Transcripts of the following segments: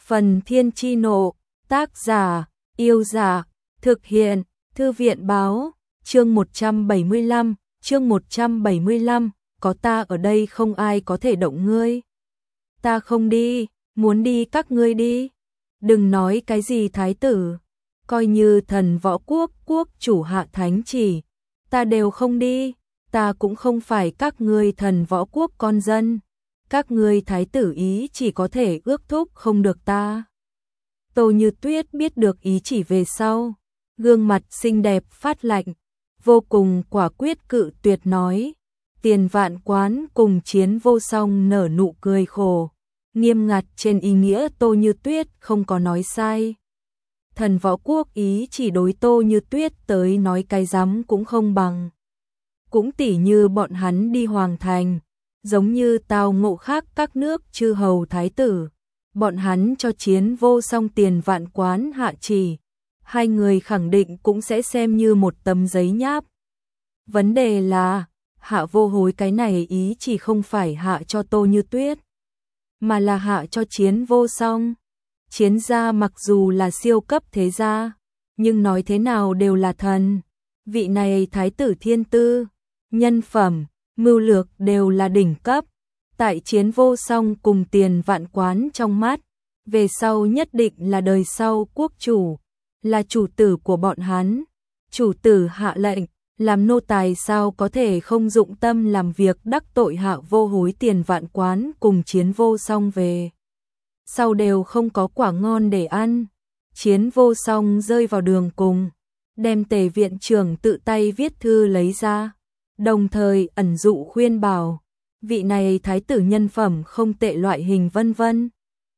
Phần Thiên Chi Nộ, tác giả, Yêu Giả, thực hiện, Thư viện Báo, chương 175, có ta ở đây không ai có thể động ngươi. Ta không đi, muốn đi các ngươi đi. Đừng nói cái gì thái tử, coi như thần võ quốc, quốc chủ hạ thánh chỉ, ta đều không đi, ta cũng không phải các ngươi thần võ quốc con dân. Các ngươi thái tử ý chỉ có thể ước thúc không được ta. Tô Như Tuyết biết được ý chỉ về sau, gương mặt xinh đẹp phát lạnh, vô cùng quả quyết cự tuyệt nói. Tiền Vạn Quán cùng Chiến Vô Song nở nụ cười khổ, nghiêm ngặt trên ý nghĩa Tô Như Tuyết không có nói sai. Thần võ quốc ý chỉ đối Tô Như Tuyết tới nói cái rắm cũng không bằng. Cũng tỉ như bọn hắn đi hoàng thành, giống như tao ngộ khác các nước chư hầu thái tử, bọn hắn cho Chiến Vô Song Tiền Vạn Quán hạ chỉ, hai người khẳng định cũng sẽ xem như một tấm giấy nháp. Vấn đề là, hạ vô hối cái này ý chỉ không phải hạ cho Tô Như Tuyết, mà là hạ cho Chiến Vô Song. Chiến gia mặc dù là siêu cấp thế gia, nhưng nói thế nào đều là thần. Vị này thái tử thiên tư, nhân phẩm, mưu lược đều là đỉnh cấp. Tại Chiến Vô Song cùng Tiền Vạn Quán trong mắt, về sau nhất định là đời sau quốc chủ, là chủ tử của bọn hắn. Chủ tử hạ lệnh, làm nô tài sao có thể không dụng tâm làm việc đắc tội hạ vô hối. Tiền Vạn Quán cùng Chiến Vô Song về sau đều không có quả ngon để ăn. Chiến Vô Song rơi vào đường cùng, đem Tề viện trưởng tự tay viết thư lấy ra, đồng thời ẩn dụ khuyên bảo, vị này thái tử nhân phẩm không tệ loại hình vân vân.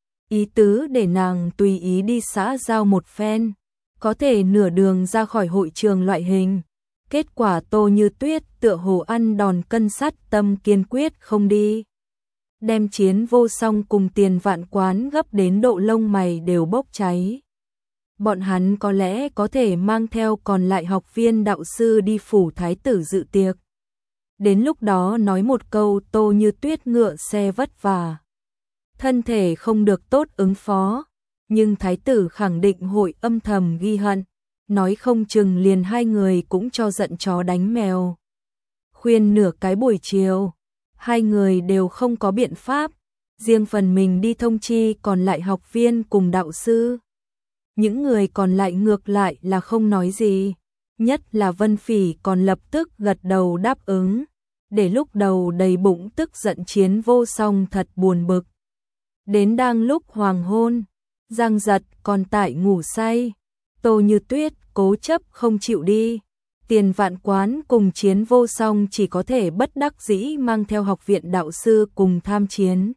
Ý tứ để nàng tùy ý đi xã giao một phen, có thể nửa đường ra khỏi hội trường loại hình. Kết quả Tô Như Tuyết tựa hồ ăn đòn cân sắt, tâm kiên quyết không đi. Đem Chiến Vô Song cùng Tiền Vạn Quán gấp đến độ lông mày đều bốc cháy. Bọn hắn có lẽ có thể mang theo còn lại học viên đạo sư đi phủ thái tử dự tiệc. Đến lúc đó nói một câu Tô Như Tuyết ngựa xe vất vả, thân thể không được tốt ứng phó, nhưng thái tử khẳng định hội âm thầm ghi hận, nói không chừng liền hai người cũng cho giận chó đánh mèo. Khuyên nửa cái buổi chiều, hai người đều không có biện pháp, riêng phần mình đi thông chi còn lại học viên cùng đạo sư. Những người còn lại ngược lại là không nói gì, nhất là Vân Phỉ còn lập tức gật đầu đáp ứng, để lúc đầu đầy bụng tức giận Chiến Vô Song thật buồn bực. Đến đang lúc hoàng hôn, Giang Giật còn tại ngủ say, Tô Như Tuyết cố chấp không chịu đi. Tiền Vạn Quán cùng Chiến Vô Song chỉ có thể bất đắc dĩ mang theo học viện đạo sư cùng tham chiến.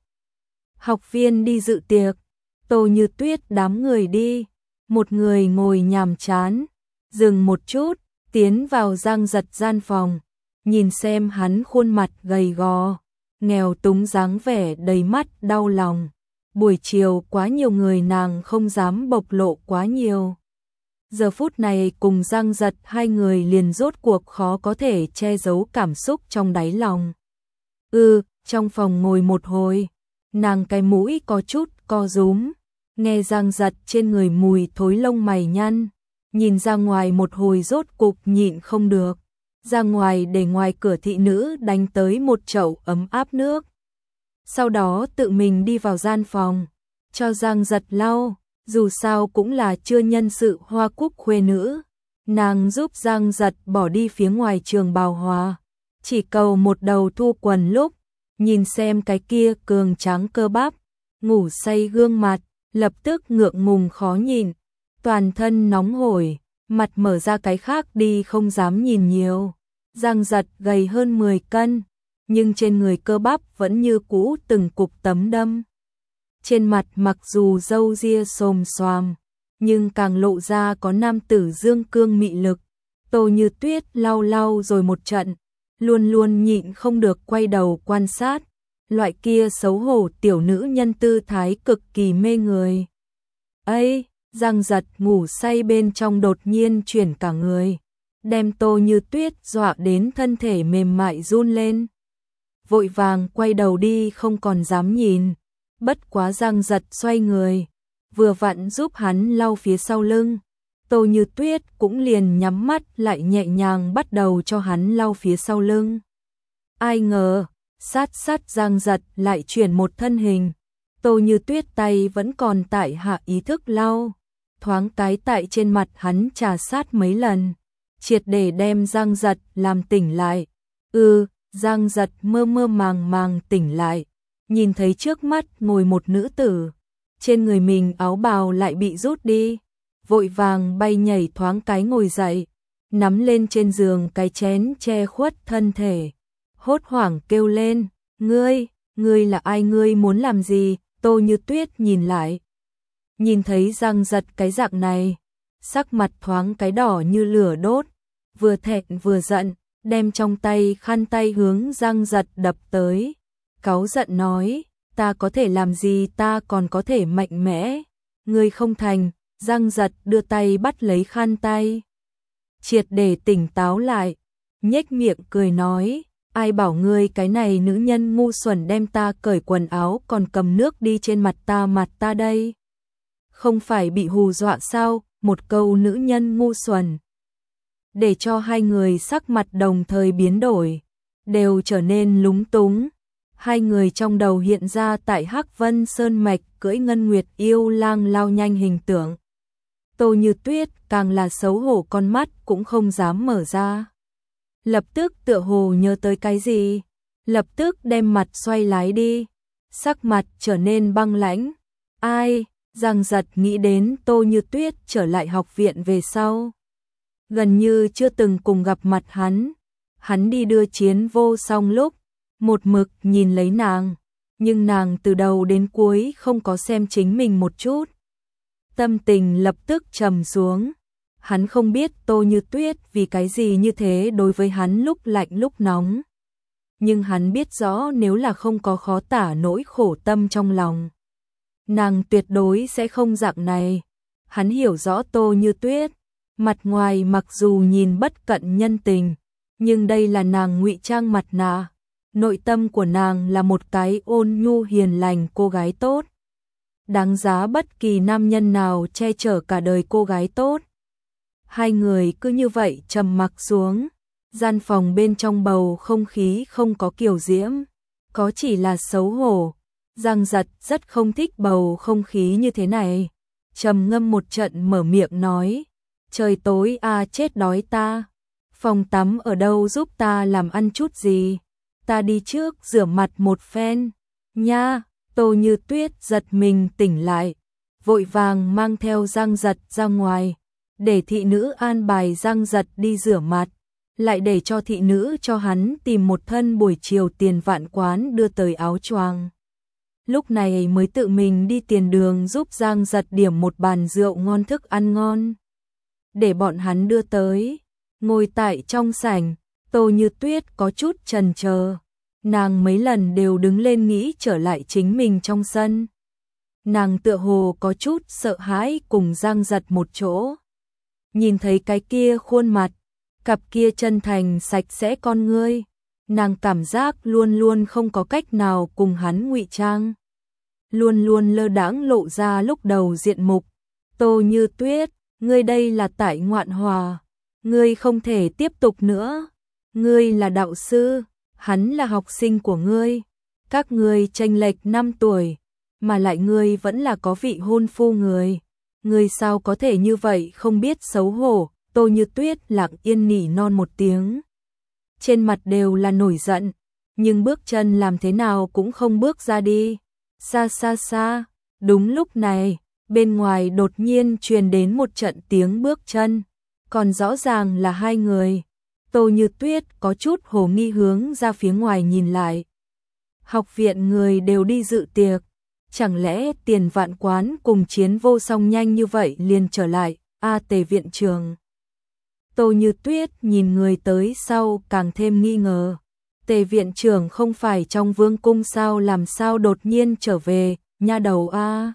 Học viên đi dự tiệc, Tô Như Tuyết đám người đi, một người ngồi nhàm chán, dừng một chút, tiến vào Giang Giật gian phòng, nhìn xem hắn khuôn mặt gầy gò, nghèo túng dáng vẻ đầy mắt đau lòng. Buổi chiều quá nhiều người nàng không dám bộc lộ quá nhiều. Giờ phút này cùng Giang Giật hai người liền rốt cuộc khó có thể che giấu cảm xúc trong đáy lòng. Trong phòng ngồi một hồi, nàng cái mũi có chút co rúm, nghe Giang Giật trên người mùi thối lông mày nhăn, nhìn ra ngoài một hồi rốt cục nhịn không được. Ra ngoài để ngoài cửa thị nữ đánh tới một chậu ấm áp nước. Sau đó tự mình đi vào gian phòng, cho Giang Giật lau. Dù sao cũng là chưa nhân sự Hoa Cúc khuê nữ, nàng giúp Giang Giật bỏ đi phía ngoài trường bào hòa, chỉ cầu một đầu thu quần lúc, nhìn xem cái kia cường tráng cơ bắp, ngủ say gương mặt, lập tức ngượng ngùng khó nhìn, toàn thân nóng hổi, mặt mở ra cái khác đi không dám nhìn nhiều. Giang Giật gầy hơn 10 cân, nhưng trên người cơ bắp vẫn như cũ từng cục tấm đâm. Trên mặt mặc dù râu ria xồm xoàm, nhưng càng lộ ra có nam tử dương cương mị lực. Tô Như Tuyết lau lau rồi một trận, luôn luôn nhịn không được quay đầu quan sát, loại kia xấu hổ tiểu nữ nhân tư thái cực kỳ mê người. Ấy, Giang Giật ngủ say bên trong đột nhiên chuyển cả người, đem Tô Như Tuyết dọa đến thân thể mềm mại run lên. Vội vàng quay đầu đi không còn dám nhìn. Bất quá Giang Giật xoay người, vừa vặn giúp hắn lau phía sau lưng. Tô Như Tuyết cũng liền nhắm mắt lại nhẹ nhàng bắt đầu cho hắn lau phía sau lưng. Ai ngờ, sát Giang Giật lại chuyển một thân hình. Tô Như Tuyết tay vẫn còn tại hạ ý thức lau, thoáng cái tại trên mặt hắn trà sát mấy lần, triệt để đem Giang Giật làm tỉnh lại. Giang Giật mơ mơ màng màng tỉnh lại, nhìn thấy trước mắt ngồi một nữ tử, trên người mình áo bào lại bị rút đi, vội vàng bay nhảy thoáng cái ngồi dậy, nắm lên trên giường cái chén che khuất thân thể, hốt hoảng kêu lên, ngươi là ai, ngươi muốn làm gì? Tô Như Tuyết nhìn lại, nhìn thấy Giang Giật cái dạng này, sắc mặt thoáng cái đỏ như lửa đốt, vừa thẹn vừa giận, đem trong tay khăn tay hướng Giang Giật đập tới, cáu giận nói, ta có thể làm gì, ta còn có thể mạnh mẽ, ngươi không thành. Giang Giật đưa tay bắt lấy khăn tay, triệt để tỉnh táo lại, nhếch miệng cười nói, ai bảo ngươi cái này nữ nhân ngu xuẩn đem ta cởi quần áo còn cầm nước đi trên mặt ta đây. Không phải bị hù dọa sao? Một câu nữ nhân ngu xuẩn, để cho hai người sắc mặt đồng thời biến đổi, đều trở nên lúng túng. Hai người trong đầu hiện ra tại Hắc Vân Sơn Mạch cưỡi Ngân Nguyệt yêu lang lao nhanh hình tượng. Tô Như Tuyết càng là xấu hổ, con mắt cũng không dám mở ra. Lập tức tựa hồ nhớ tới cái gì, lập tức đem mặt xoay lái đi, sắc mặt trở nên băng lãnh. Ai? Giang Giật nghĩ đến Tô Như Tuyết trở lại học viện về sau, gần như chưa từng cùng gặp mặt hắn đi đưa Chiến Vô Song lúc, một mực nhìn lấy nàng, nhưng nàng từ đầu đến cuối không có xem chính mình một chút. Tâm tình lập tức trầm xuống, hắn không biết Tô Như Tuyết vì cái gì như thế đối với hắn lúc lạnh lúc nóng. Nhưng hắn biết rõ nếu là không có khó tả nỗi khổ tâm trong lòng, nàng tuyệt đối sẽ không dạng này. Hắn hiểu rõ Tô Như Tuyết, mặt ngoài mặc dù nhìn bất cận nhân tình, nhưng đây là nàng ngụy trang mặt nạ. Nội tâm của nàng là một cái ôn nhu hiền lành cô gái tốt, đáng giá bất kỳ nam nhân nào che chở cả đời cô gái tốt. Hai người cứ như vậy trầm mặc xuống, gian phòng bên trong bầu không khí không có kiều diễm, có chỉ là xấu hổ. Giang Giật rất không thích bầu không khí như thế này, trầm ngâm một trận mở miệng nói, trời tối chết đói ta, phòng tắm ở đâu, giúp ta làm ăn chút gì, ta đi trước rửa mặt một phen, nha. Tô Như Tuyết giật mình tỉnh lại, vội vàng mang theo Giang Giật ra ngoài, để thị nữ an bài Giang Giật đi rửa mặt, lại để cho thị nữ cho hắn tìm một thân buổi chiều Tiền Vạn quán đưa tới áo choàng. Lúc này mới tự mình đi tiền đường giúp Giang Giật điểm một bàn rượu ngon, thức ăn ngon, để bọn hắn đưa tới. Ngồi tại trong sảnh, Tô Như Tuyết có chút chần chờ. Nàng mấy lần đều đứng lên nghĩ trở lại chính mình trong sân. Nàng tựa hồ có chút sợ hãi cùng Giang Giật một chỗ. Nhìn thấy cái kia khuôn mặt, cặp kia chân thành sạch sẽ con ngươi, nàng cảm giác luôn luôn không có cách nào cùng hắn ngụy trang. Luôn luôn lơ đãng lộ ra lúc đầu diện mục. Tô Như Tuyết, ngươi đây là tại ngoạn hòa, ngươi không thể tiếp tục nữa. Ngươi là đạo sư, hắn là học sinh của ngươi, các ngươi chênh lệch 5 tuổi, mà lại ngươi vẫn là có vị hôn phu người. Ngươi sao có thể như vậy không biết xấu hổ? Tô Như Tuyết lặng yên nỉ non một tiếng, trên mặt đều là nổi giận, nhưng bước chân làm thế nào cũng không bước ra đi. Xa. Đúng lúc này, bên ngoài đột nhiên truyền đến một trận tiếng bước chân, còn rõ ràng là hai người. Tô Như Tuyết có chút hồ nghi hướng ra phía ngoài nhìn lại. Học viện người đều đi dự tiệc, chẳng lẽ Tiền Vạn quán cùng Chiến Vô Song nhanh như vậy liền trở lại? Tề viện trường. Tô Như Tuyết nhìn người tới sau càng thêm nghi ngờ. Tề viện trưởng không phải trong vương cung sao, làm sao đột nhiên trở về, nha đầu a.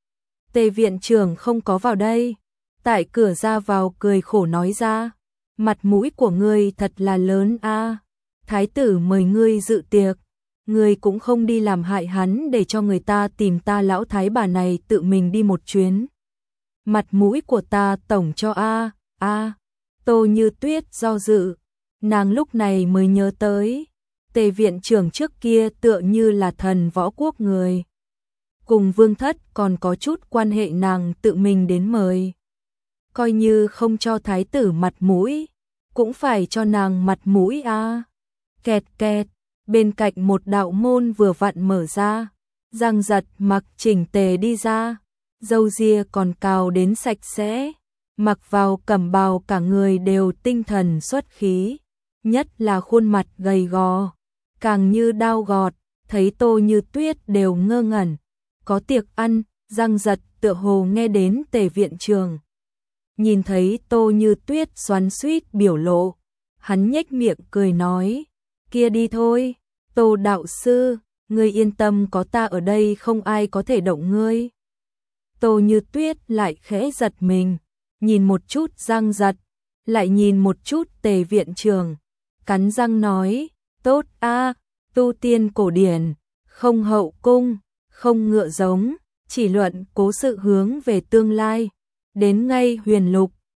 Tề viện trưởng không có vào đây. Tại cửa ra vào cười khổ nói ra, mặt mũi của ngươi thật là lớn a. Thái tử mời ngươi dự tiệc, Ngươi cũng không đi làm hại hắn để cho người ta tìm ta lão thái bà này tự mình đi một chuyến. Mặt mũi của ta tổng cho a. Tô Như Tuyết do dự, nàng lúc này mới nhớ tới, Tề viện trưởng trước kia tựa như là thần võ quốc người. Cùng Vương Thất còn có chút quan hệ, nàng tự mình đến mời. Coi như không cho thái tử mặt mũi, cũng phải cho nàng mặt mũi a. Kẹt kẹt, bên cạnh một đạo môn vừa vặn mở ra, Giang Giật mặc chỉnh tề đi ra, râu ria còn cào đến sạch sẽ, mặc vào cẩm bào cả người đều tinh thần xuất khí, nhất là khuôn mặt gầy gò, càng như đao gọt, thấy Tô Như Tuyết đều ngơ ngẩn. Có tiệc ăn, Giang Giật tựa hồ nghe đến Tề viện trưởng. Nhìn thấy Tô Như Tuyết xoắn xuýt biểu lộ, hắn nhếch miệng cười nói, kia đi thôi, Tô đạo sư, ngươi yên tâm, có ta ở đây không ai có thể động ngươi. Tô Như Tuyết lại khẽ giật mình, nhìn một chút Giang Giật, lại nhìn một chút Tề viện trưởng, cắn răng nói, tốt a, tu tiên cổ điển, không hậu cung, không ngựa giống, chỉ luận cố sự hướng về tương lai, đến ngay huyền lục,